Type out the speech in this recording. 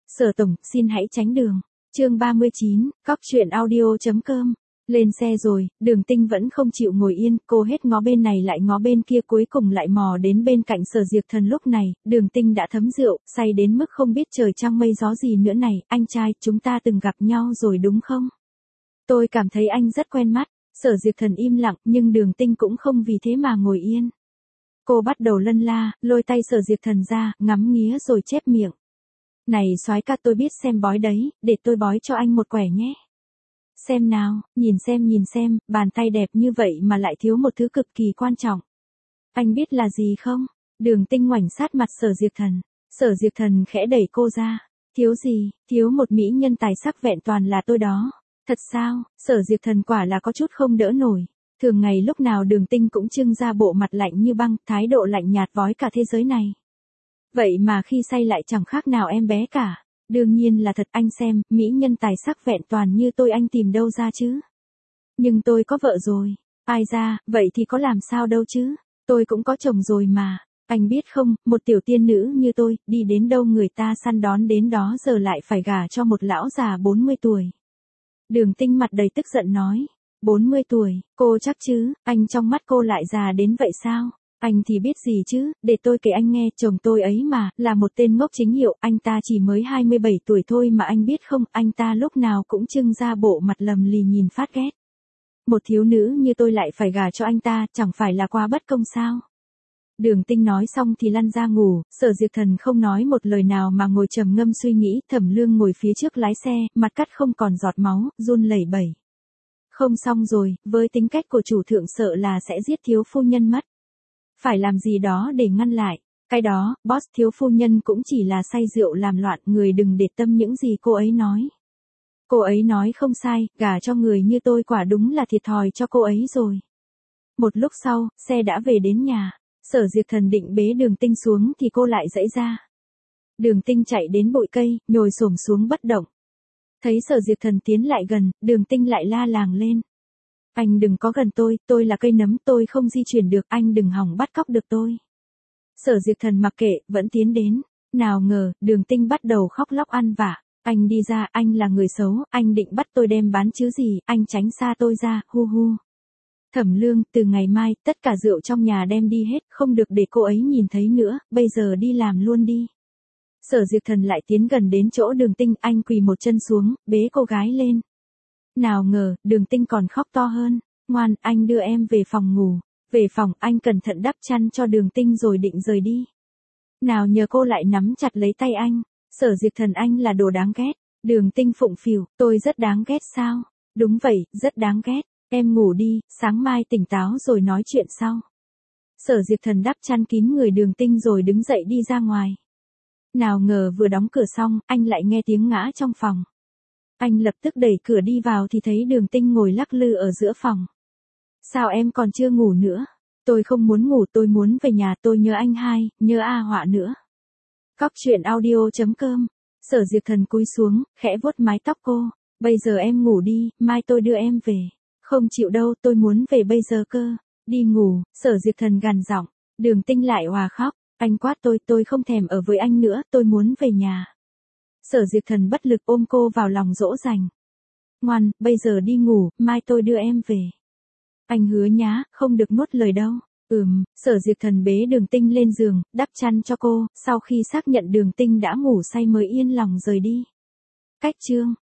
Sở tổng, xin hãy tránh đường. Chương 39, cóc truyện audio.com. Lên xe rồi, Đường Tinh vẫn không chịu ngồi yên, cô hết ngó bên này lại ngó bên kia cuối cùng lại mò đến bên cạnh Sở Diệp Thần. Lúc này, Đường Tinh đã thấm rượu, say đến mức không biết trời trăng mây gió gì nữa này. Anh trai, chúng ta từng gặp nhau rồi đúng không? Tôi cảm thấy anh rất quen mắt. Sở Diệp Thần im lặng, nhưng Đường Tinh cũng không vì thế mà ngồi yên. Cô bắt đầu lân la, lôi tay Sở Diệp Thần ra, ngắm nghía rồi chép miệng. Này soái ca, tôi biết xem bói đấy, để tôi bói cho anh một quẻ nhé. Xem nào, nhìn xem, bàn tay đẹp như vậy mà lại thiếu một thứ cực kỳ quan trọng. Anh biết là gì không? Đường Tinh ngoảnh sát mặt Sở Diệp Thần. Sở Diệp Thần khẽ đẩy cô ra. Thiếu gì, thiếu một mỹ nhân tài sắc vẹn toàn là tôi đó. Thật sao? Sở Diệp Thần quả là có chút không đỡ nổi. Thường ngày lúc nào Đường Tinh cũng trưng ra bộ mặt lạnh như băng, thái độ lạnh nhạt vói cả thế giới này. Vậy mà khi say lại chẳng khác nào em bé cả. Đương nhiên là thật, anh xem, mỹ nhân tài sắc vẹn toàn như tôi anh tìm đâu ra chứ. Nhưng tôi có vợ rồi. Ai ra, vậy thì có làm sao đâu chứ. Tôi cũng có chồng rồi mà. Anh biết không, một tiểu tiên nữ như tôi, đi đến đâu người ta săn đón đến đó, giờ lại phải gả cho một lão già 40 tuổi. Đường Tinh mặt đầy tức giận nói. 40 tuổi, cô chắc chứ, anh trong mắt cô lại già đến vậy sao? Anh thì biết gì chứ, để tôi kể anh nghe, chồng tôi ấy mà, là một tên ngốc chính hiệu, anh ta chỉ mới 27 tuổi thôi mà anh biết không, anh ta lúc nào cũng trưng ra bộ mặt lầm lì nhìn phát ghét. Một thiếu nữ như tôi lại phải gả cho anh ta, chẳng phải là quá bất công sao? Đường Tinh nói xong thì lăn ra ngủ, Sở Diệp Thần không nói một lời nào mà ngồi trầm ngâm suy nghĩ, Thẩm Lương ngồi phía trước lái xe, mặt cắt không còn giọt máu, run lẩy bẩy. Không xong rồi, với tính cách của chủ thượng sợ là sẽ giết thiếu phu nhân mất. Phải làm gì đó để ngăn lại. Cái đó, boss, thiếu phu nhân cũng chỉ là say rượu làm loạn, người đừng để tâm những gì cô ấy nói. Cô ấy nói không sai, gả cho người như tôi quả đúng là thiệt thòi cho cô ấy rồi. Một lúc sau, xe đã về đến nhà. Sở Diệp Thần định bế Đường Tinh xuống thì cô lại giãy ra. Đường Tinh chạy đến bụi cây, nhồi xổm xuống bất động. Thấy Sở Diệp Thần tiến lại gần, Đường Tinh lại la làng lên. Anh đừng có gần tôi là cây nấm, tôi không di chuyển được, anh đừng hòng bắt cóc được tôi. Sở Diệp Thần mặc kệ, vẫn tiến đến. Nào ngờ, Đường Tinh bắt đầu khóc lóc ăn vạ. Anh đi ra, anh là người xấu, anh định bắt tôi đem bán chứ gì, anh tránh xa tôi ra, hu hu. Thẩm Lương, từ ngày mai, tất cả rượu trong nhà đem đi hết, không được để cô ấy nhìn thấy nữa, bây giờ đi làm luôn đi. Sở Diệp Thần lại tiến gần đến chỗ Đường Tinh, anh quỳ một chân xuống, bế cô gái lên. Nào ngờ, Đường Tinh còn khóc to hơn. Ngoan, anh đưa em về phòng ngủ. Về phòng, anh cẩn thận đắp chăn cho Đường Tinh rồi định rời đi. Nào nhờ cô lại nắm chặt lấy tay anh. Sở Diệp Thần, anh là đồ đáng ghét. Đường Tinh phụng phìu, tôi rất đáng ghét sao? Đúng vậy, rất đáng ghét. Em ngủ đi, sáng mai tỉnh táo rồi nói chuyện sau. Sở Diệp Thần đắp chăn kín người Đường Tinh rồi đứng dậy đi ra ngoài. Nào ngờ vừa đóng cửa xong, anh lại nghe tiếng ngã trong phòng. Anh lập tức đẩy cửa đi vào thì thấy Đường Tinh ngồi lắc lư ở giữa phòng. Sao em còn chưa ngủ nữa? Tôi không muốn ngủ, tôi muốn về nhà, tôi nhớ anh hai, nhớ A Họa nữa. Cóc truyện audio.com. Sở Diệp Thần cúi xuống, khẽ vuốt mái tóc cô. Bây giờ em ngủ đi, mai tôi đưa em về. Không chịu đâu, tôi muốn về bây giờ cơ. Đi ngủ, Sở Diệp Thần gằn giọng. Đường Tinh lại òa khóc. Anh quát tôi không thèm ở với anh nữa, tôi muốn về nhà. Sở Diệp Thần bất lực ôm cô vào lòng dỗ dành. Ngoan, bây giờ đi ngủ, mai tôi đưa em về. Anh hứa nhá, không được nuốt lời đâu. Sở Diệp Thần bế Đường Tinh lên giường, đắp chăn cho cô, sau khi xác nhận Đường Tinh đã ngủ say mới yên lòng rời đi. Cách chương